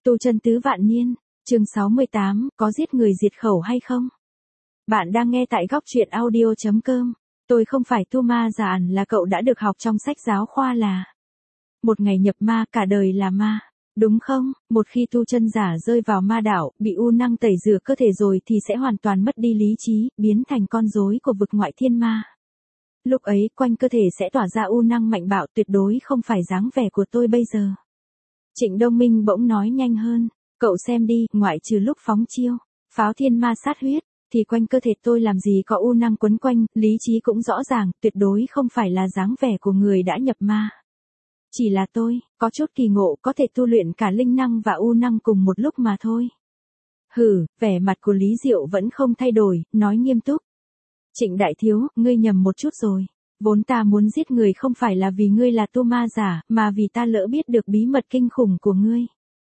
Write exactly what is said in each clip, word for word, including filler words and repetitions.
Tu chân tứ vạn niên, chương sáu mươi tám, có giết người diệt khẩu hay không? Bạn đang nghe tại góc truyện audio chấm com. Tôi không phải tu ma giả ẩn là cậu đã được học trong sách giáo khoa là một ngày nhập ma cả đời là ma, đúng không? Một khi tu chân giả rơi vào ma đạo, bị u năng tẩy rửa cơ thể rồi thì sẽ hoàn toàn mất đi lý trí, biến thành con rối của vực ngoại thiên ma. Lúc ấy quanh cơ thể sẽ tỏa ra u năng mạnh bạo, tuyệt đối không phải dáng vẻ của tôi bây giờ. Trịnh Đông Minh bỗng nói nhanh hơn, cậu xem đi, ngoại trừ lúc phóng chiêu, pháo thiên ma sát huyết, thì quanh cơ thể tôi làm gì có u năng quấn quanh, lý trí cũng rõ ràng, tuyệt đối không phải là dáng vẻ của người đã nhập ma. Chỉ là tôi, có chút kỳ ngộ có thể tu luyện cả linh năng và u năng cùng một lúc mà thôi. Hừ, vẻ mặt của Lý Diệu vẫn không thay đổi, nói nghiêm túc. Trịnh đại thiếu, ngươi nhầm một chút rồi. Vốn ta muốn giết người không phải là vì ngươi là tu ma giả, mà vì ta lỡ biết được bí mật kinh khủng của ngươi.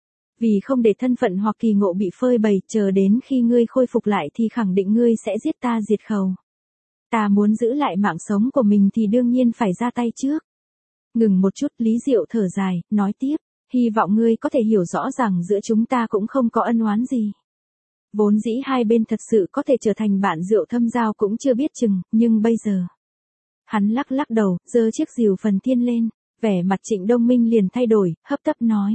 Vì không để thân phận hoặc kỳ ngộ bị phơi bày, chờ đến khi ngươi khôi phục lại thì khẳng định ngươi sẽ giết ta diệt khẩu. Ta muốn giữ lại mạng sống của mình thì đương nhiên phải ra tay trước. Ngừng một chút, Lý Diệu thở dài, nói tiếp, hy vọng ngươi có thể hiểu rõ rằng giữa chúng ta cũng không có ân oán gì. Vốn dĩ hai bên thật sự có thể trở thành bạn rượu thâm giao cũng chưa biết chừng, nhưng bây giờ. Hắn lắc lắc đầu, giơ chiếc rìu phần thiên lên, vẻ mặt Trịnh Đông Minh liền thay đổi, hấp tấp nói.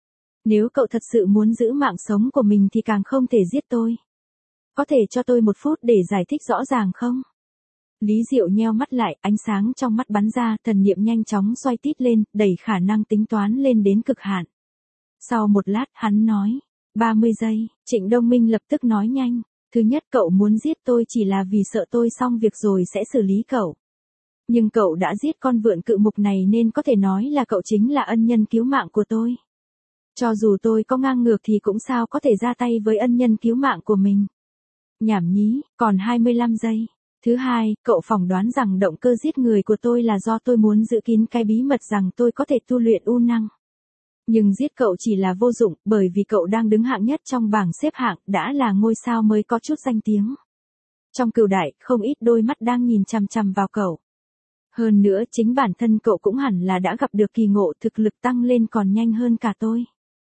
Nếu cậu thật sự muốn giữ mạng sống của mình thì càng không thể giết tôi. Có thể cho tôi một phút để giải thích rõ ràng không? Lý Diệu nheo mắt lại, ánh sáng trong mắt bắn ra, thần niệm nhanh chóng xoay tít lên, đẩy khả năng tính toán lên đến cực hạn. Sau một lát, hắn nói, ba mươi giây, Trịnh Đông Minh lập tức nói nhanh. Thứ nhất, cậu muốn giết tôi chỉ là vì sợ tôi xong việc rồi sẽ xử lý cậu. Nhưng cậu đã giết con vượn cự mục này nên có thể nói là cậu chính là ân nhân cứu mạng của tôi. Cho dù tôi có ngang ngược thì cũng sao có thể ra tay với ân nhân cứu mạng của mình. Nhảm nhí, còn hai mươi lăm giây. Thứ hai, cậu phỏng đoán rằng động cơ giết người của tôi là do tôi muốn giữ kín cái bí mật rằng tôi có thể tu luyện u năng. Nhưng giết cậu chỉ là vô dụng, bởi vì cậu đang đứng hạng nhất trong bảng xếp hạng, đã là ngôi sao mới có chút danh tiếng. Trong cửu đại, không ít đôi mắt đang nhìn chằm chằm vào cậu. Hơn nữa, chính bản thân cậu cũng hẳn là đã gặp được kỳ ngộ, thực lực tăng lên còn nhanh hơn cả tôi.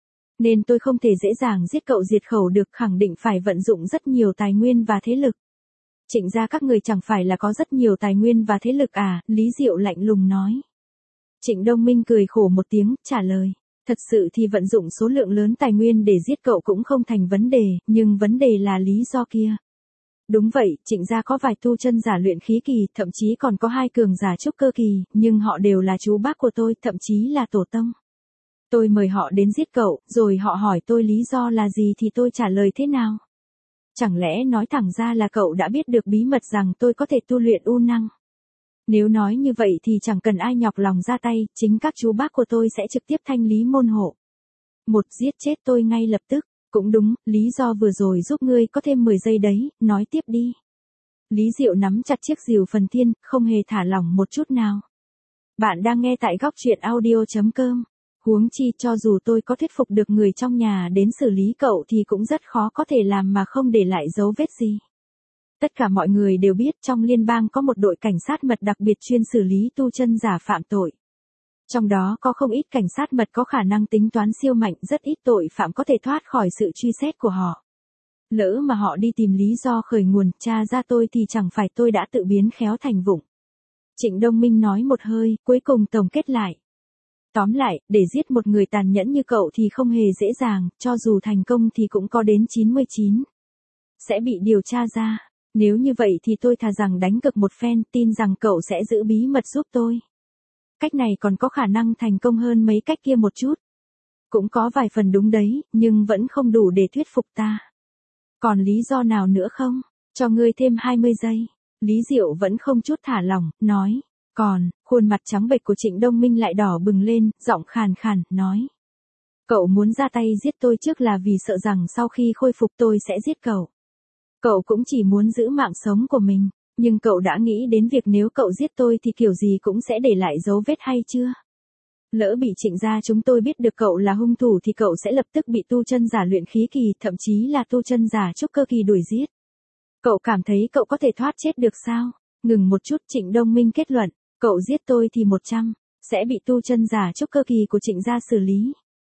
Nên tôi không thể dễ dàng giết cậu diệt khẩu được, khẳng định phải vận dụng rất nhiều tài nguyên và thế lực. Trịnh gia các người chẳng phải là có rất nhiều tài nguyên và thế lực à, Lý Diệu lạnh lùng nói. Trịnh Đông Minh cười khổ một tiếng, trả lời. Thật sự thì vận dụng số lượng lớn tài nguyên để giết cậu cũng không thành vấn đề, nhưng vấn đề là lý do kia. Đúng vậy, Trịnh gia có vài tu chân giả luyện khí kỳ, thậm chí còn có hai cường giả trúc cơ kỳ, nhưng họ đều là chú bác của tôi, thậm chí là tổ tông. Tôi mời họ đến giết cậu, rồi họ hỏi tôi lý do là gì thì tôi trả lời thế nào? Chẳng lẽ nói thẳng ra là cậu đã biết được bí mật rằng tôi có thể tu luyện u năng? Nếu nói như vậy thì chẳng cần ai nhọc lòng ra tay, chính các chú bác của tôi sẽ trực tiếp thanh lý môn hộ. Một, giết chết tôi ngay lập tức. Cũng đúng, lý do vừa rồi giúp ngươi có thêm mười giây đấy, nói tiếp đi. Lý Diệu nắm chặt chiếc rìu phần thiên, không hề thả lỏng một chút nào. Bạn đang nghe tại góc truyện audio chấm com. Huống chi cho dù tôi có thuyết phục được người trong nhà đến xử lý cậu thì cũng rất khó có thể làm mà không để lại dấu vết gì. Tất cả mọi người đều biết trong liên bang có một đội cảnh sát mật đặc biệt chuyên xử lý tu chân giả phạm tội. Trong đó có không ít cảnh sát mật có khả năng tính toán siêu mạnh, rất ít tội phạm có thể thoát khỏi sự truy xét của họ. Lỡ mà họ đi tìm lý do khởi nguồn, tra ra tôi thì chẳng phải tôi đã tự biến khéo thành vụng. Trịnh Đông Minh nói một hơi, cuối cùng tổng kết lại. Tóm lại, để giết một người tàn nhẫn như cậu thì không hề dễ dàng, cho dù thành công thì cũng có đến chín mươi chín. Sẽ bị điều tra ra. Nếu như vậy thì tôi thà rằng đánh cược một phen, tin rằng cậu sẽ giữ bí mật giúp tôi. Cách này còn có khả năng thành công hơn mấy cách kia một chút. Cũng có vài phần đúng đấy, nhưng vẫn không đủ để thuyết phục ta. Còn lý do nào nữa không? Cho ngươi thêm hai mươi giây. Lý Diệu vẫn không chút thả lỏng, nói. Còn, khuôn mặt trắng bệch của Trịnh Đông Minh lại đỏ bừng lên, giọng khàn khàn, nói. Cậu muốn ra tay giết tôi trước là vì sợ rằng sau khi khôi phục tôi sẽ giết cậu. Cậu cũng chỉ muốn giữ mạng sống của mình, nhưng cậu đã nghĩ đến việc nếu cậu giết tôi thì kiểu gì cũng sẽ để lại dấu vết hay chưa? Lỡ bị Trịnh gia chúng tôi biết được cậu là hung thủ thì cậu sẽ lập tức bị tu chân giả luyện khí kỳ, thậm chí là tu chân giả trúc cơ kỳ đuổi giết. Cậu cảm thấy cậu có thể thoát chết được sao? Ngừng một chút, Trịnh Đông Minh kết luận, cậu giết tôi thì một trăm, sẽ bị tu chân giả trúc cơ kỳ của Trịnh gia xử lý.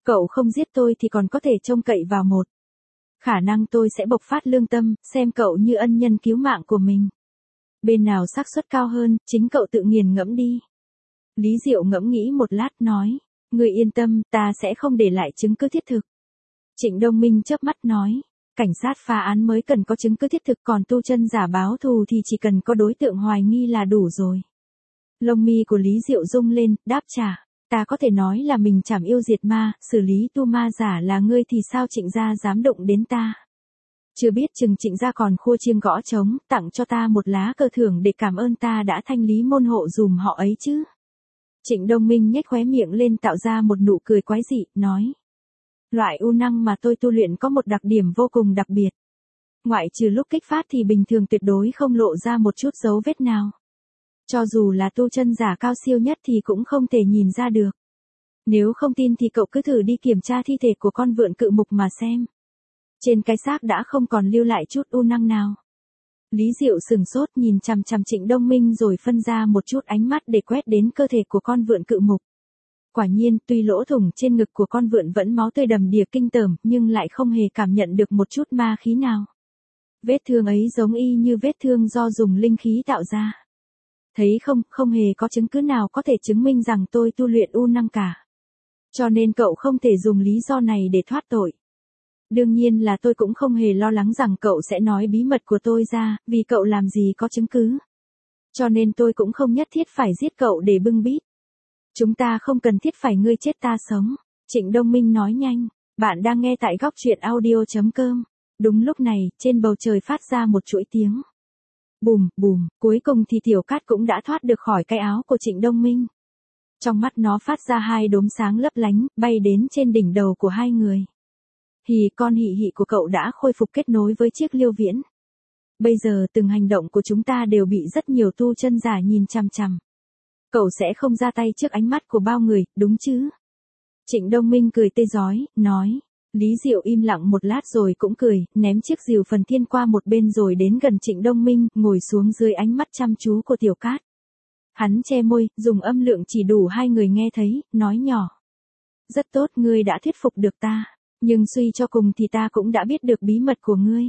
Cậu không giết tôi thì còn có thể trông cậy vào một khả năng tôi sẽ bộc phát lương tâm, xem cậu như ân nhân cứu mạng của mình. Bên nào xác suất cao hơn, chính cậu tự nghiền ngẫm đi. Lý Diệu ngẫm nghĩ một lát nói, người yên tâm, ta sẽ không để lại chứng cứ thiết thực. Trịnh Đông Minh chớp mắt nói, cảnh sát phá án mới cần có chứng cứ thiết thực, còn tu chân giả báo thù thì chỉ cần có đối tượng hoài nghi là đủ rồi. Lông mi của Lý Diệu rung lên, đáp trả, ta có thể nói là mình trảm yêu diệt ma, xử lý tu ma giả là ngươi thì sao Trịnh gia dám động đến ta. Chưa biết chừng Trịnh gia còn khua chiêng gõ trống, tặng cho ta một lá cờ thưởng để cảm ơn ta đã thanh lý môn hộ dùm họ ấy chứ. Trịnh Đông Minh nhếch khóe miệng lên tạo ra một nụ cười quái dị, nói. Loại u năng mà tôi tu luyện có một đặc điểm vô cùng đặc biệt. Ngoại trừ lúc kích phát thì bình thường tuyệt đối không lộ ra một chút dấu vết nào. Cho dù là tu chân giả cao siêu nhất thì cũng không thể nhìn ra được. Nếu không tin thì cậu cứ thử đi kiểm tra thi thể của con vượn cự mục mà xem. Trên cái xác đã không còn lưu lại chút u năng nào. Lý Diệu sừng sốt nhìn chằm chằm Trịnh Đông Minh rồi phân ra một chút ánh mắt để quét đến cơ thể của con vượn cự mục. Quả nhiên, tuy lỗ thủng trên ngực của con vượn vẫn máu tươi đầm đìa kinh tởm, nhưng lại không hề cảm nhận được một chút ma khí nào. Vết thương ấy giống y như vết thương do dùng linh khí tạo ra. Thấy không, không hề có chứng cứ nào có thể chứng minh rằng tôi tu luyện u năng cả. Cho nên cậu không thể dùng lý do này để thoát tội. Đương nhiên là tôi cũng không hề lo lắng rằng cậu sẽ nói bí mật của tôi ra, vì cậu làm gì có chứng cứ. Cho nên tôi cũng không nhất thiết phải giết cậu để bưng bít. Chúng ta không cần thiết phải ngươi chết ta sống. Trịnh Đông Minh nói nhanh, bạn đang nghe tại góc truyện audio chấm com. Đúng lúc này, trên bầu trời phát ra một chuỗi tiếng. Bùm, bùm, cuối cùng thì Tiểu Cát cũng đã thoát được khỏi cái áo của Trịnh Đông Minh. Trong mắt nó phát ra hai đốm sáng lấp lánh, bay đến trên đỉnh đầu của hai người. Hì, con hị hị của cậu đã khôi phục kết nối với chiếc liêu viễn. Bây giờ từng hành động của chúng ta đều bị rất nhiều tu chân giả nhìn chằm chằm. Cậu sẽ không ra tay trước ánh mắt của bao người, đúng chứ? Trịnh Đông Minh cười tê rói, nói. Lý Diệu im lặng một lát rồi cũng cười, ném chiếc rìu phần thiên qua một bên rồi đến gần Trịnh Đông Minh, ngồi xuống dưới ánh mắt chăm chú của Tiểu Cát. Hắn che môi, dùng âm lượng chỉ đủ hai người nghe thấy, nói nhỏ. Rất tốt, ngươi đã thuyết phục được ta, nhưng suy cho cùng thì ta cũng đã biết được bí mật của ngươi.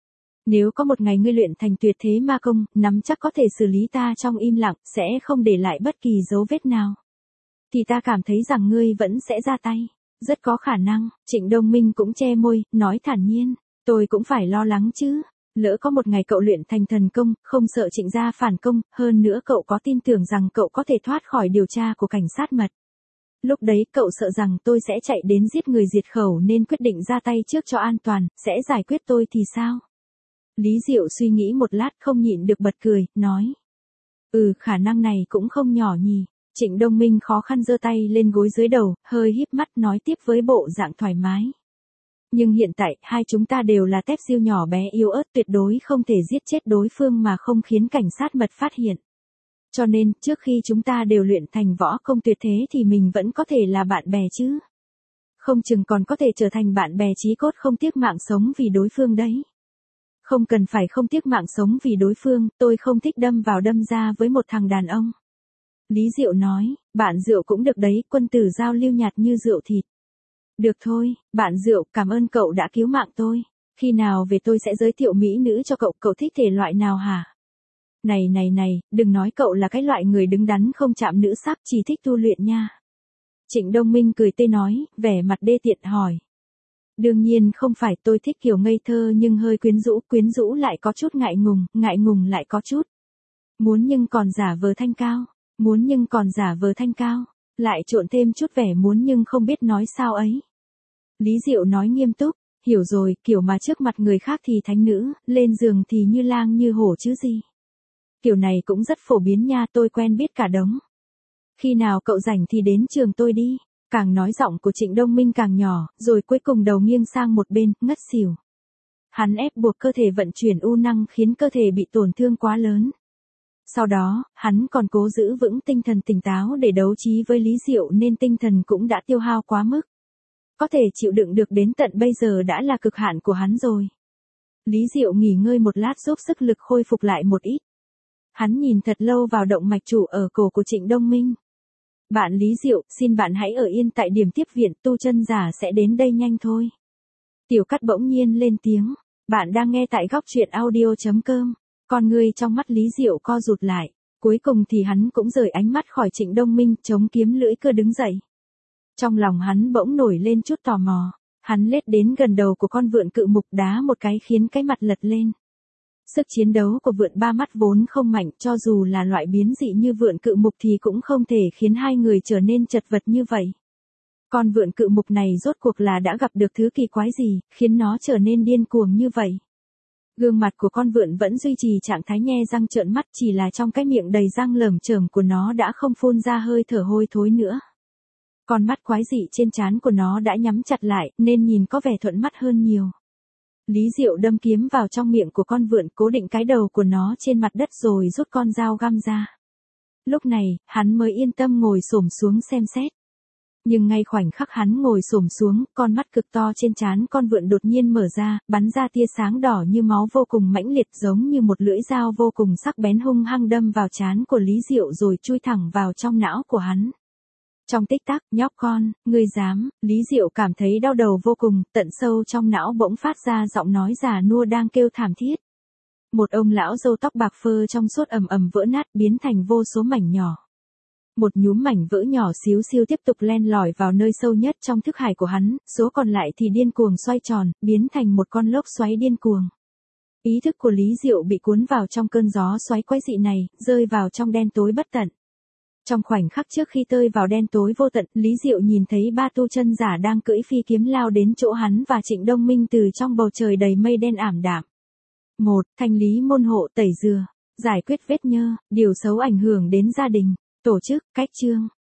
Nếu có một ngày ngươi luyện thành tuyệt thế ma công, nắm chắc có thể xử lý ta trong im lặng, sẽ không để lại bất kỳ dấu vết nào. Thì ta cảm thấy rằng ngươi vẫn sẽ ra tay. Rất có khả năng, Trịnh Đông Minh cũng che môi, nói thản nhiên. Tôi cũng phải lo lắng chứ. Lỡ có một ngày cậu luyện thành thần công, không sợ Trịnh gia phản công, hơn nữa cậu có tin tưởng rằng cậu có thể thoát khỏi điều tra của cảnh sát mật. Lúc đấy cậu sợ rằng tôi sẽ chạy đến giết người diệt khẩu nên quyết định ra tay trước cho an toàn, sẽ giải quyết tôi thì sao? Lý Diệu suy nghĩ một lát không nhịn được bật cười, nói. Ừ, khả năng này cũng không nhỏ nhỉ. Trịnh Đông Minh khó khăn giơ tay lên gối dưới đầu, hơi híp mắt nói tiếp với bộ dạng thoải mái. Nhưng hiện tại, hai chúng ta đều là tép siêu nhỏ bé yếu ớt, tuyệt đối không thể giết chết đối phương mà không khiến cảnh sát mật phát hiện. Cho nên, trước khi chúng ta đều luyện thành võ công tuyệt thế thì mình vẫn có thể là bạn bè chứ. Không chừng còn có thể trở thành bạn bè chí cốt không tiếc mạng sống vì đối phương đấy. Không cần phải không tiếc mạng sống vì đối phương, tôi không thích đâm vào đâm ra với một thằng đàn ông. Lý Diệu nói, bạn rượu cũng được đấy, quân tử giao lưu nhạt như rượu thịt. Được thôi, bạn rượu, cảm ơn cậu đã cứu mạng tôi. Khi nào về tôi sẽ giới thiệu mỹ nữ cho cậu, cậu thích thể loại nào hả? Này này này, đừng nói cậu là cái loại người đứng đắn không chạm nữ sắc, chỉ thích tu luyện nha. Trịnh Đông Minh cười tê nói, vẻ mặt đê tiện hỏi. Đương nhiên không phải, tôi thích kiểu ngây thơ nhưng hơi quyến rũ, quyến rũ lại có chút ngại ngùng, ngại ngùng lại có chút. Muốn nhưng còn giả vờ thanh cao, muốn nhưng còn giả vờ thanh cao, lại trộn thêm chút vẻ muốn nhưng không biết nói sao ấy. Lý Diệu nói nghiêm túc, hiểu rồi, kiểu mà trước mặt người khác thì thánh nữ, lên giường thì như lang như hổ chứ gì. Kiểu này cũng rất phổ biến nha, tôi quen biết cả đống. Khi nào cậu rảnh thì đến trường tôi đi. Càng nói giọng của Trịnh Đông Minh càng nhỏ, rồi cuối cùng đầu nghiêng sang một bên, ngất xỉu. Hắn ép buộc cơ thể vận chuyển u năng khiến cơ thể bị tổn thương quá lớn. Sau đó, hắn còn cố giữ vững tinh thần tỉnh táo để đấu trí với Lý Diệu nên tinh thần cũng đã tiêu hao quá mức. Có thể chịu đựng được đến tận bây giờ đã là cực hạn của hắn rồi. Lý Diệu nghỉ ngơi một lát giúp sức lực khôi phục lại một ít. Hắn nhìn thật lâu vào động mạch chủ ở cổ của Trịnh Đông Minh. Bạn Lý Diệu, xin bạn hãy ở yên tại điểm tiếp viện, tu chân giả sẽ đến đây nhanh thôi. Tiểu Cát bỗng nhiên lên tiếng. Bạn đang nghe tại góc truyện audio.com. Con người trong mắt Lý Diệu co rụt lại. Cuối cùng thì hắn cũng rời ánh mắt khỏi Trịnh Đông Minh, chống kiếm lưỡi cưa đứng dậy. Trong lòng hắn bỗng nổi lên chút tò mò. Hắn lết đến gần đầu của con vượn cự mục, đá một cái khiến cái mặt lật lên. Sức chiến đấu của vượn ba mắt vốn không mạnh, cho dù là loại biến dị như vượn cự mục thì cũng không thể khiến hai người trở nên chật vật như vậy. Con vượn cự mục này rốt cuộc là đã gặp được thứ kỳ quái gì, khiến nó trở nên điên cuồng như vậy. Gương mặt của con vượn vẫn duy trì trạng thái nhe răng trợn mắt, chỉ là trong cái miệng đầy răng lởm chởm của nó đã không phun ra hơi thở hôi thối nữa. Con mắt quái dị trên trán của nó đã nhắm chặt lại, nên nhìn có vẻ thuận mắt hơn nhiều. Lý Diệu đâm kiếm vào trong miệng của con vượn, cố định cái đầu của nó trên mặt đất rồi rút con dao găm ra. Lúc này, hắn mới yên tâm ngồi xổm xuống xem xét. Nhưng ngay khoảnh khắc hắn ngồi xổm xuống, con mắt cực to trên trán con vượn đột nhiên mở ra, bắn ra tia sáng đỏ như máu vô cùng mãnh liệt, giống như một lưỡi dao vô cùng sắc bén hung hăng đâm vào trán của Lý Diệu rồi chui thẳng vào trong não của hắn. Trong tích tắc, nhóc con, ngươi dám, Lý Diệu cảm thấy đau đầu vô cùng, tận sâu trong não bỗng phát ra giọng nói già nua đang kêu thảm thiết. Một ông lão râu tóc bạc phơ trong suốt ầm ầm vỡ nát, biến thành vô số mảnh nhỏ. Một nhúm mảnh vỡ nhỏ xíu xiu tiếp tục len lỏi vào nơi sâu nhất trong thức hải của hắn, số còn lại thì điên cuồng xoay tròn, biến thành một con lốc xoáy điên cuồng. Ý thức của Lý Diệu bị cuốn vào trong cơn gió xoáy quái dị này, rơi vào trong đen tối bất tận. Trong khoảnh khắc trước khi tơi vào đen tối vô tận, Lý Diệu nhìn thấy ba tu chân giả đang cưỡi phi kiếm lao đến chỗ hắn và Trịnh Đông Minh từ trong bầu trời đầy mây đen ảm đạm. một. Thanh lý môn hộ, tẩy dừa, giải quyết vết nhơ, điều xấu ảnh hưởng đến gia đình, tổ chức, cách chương.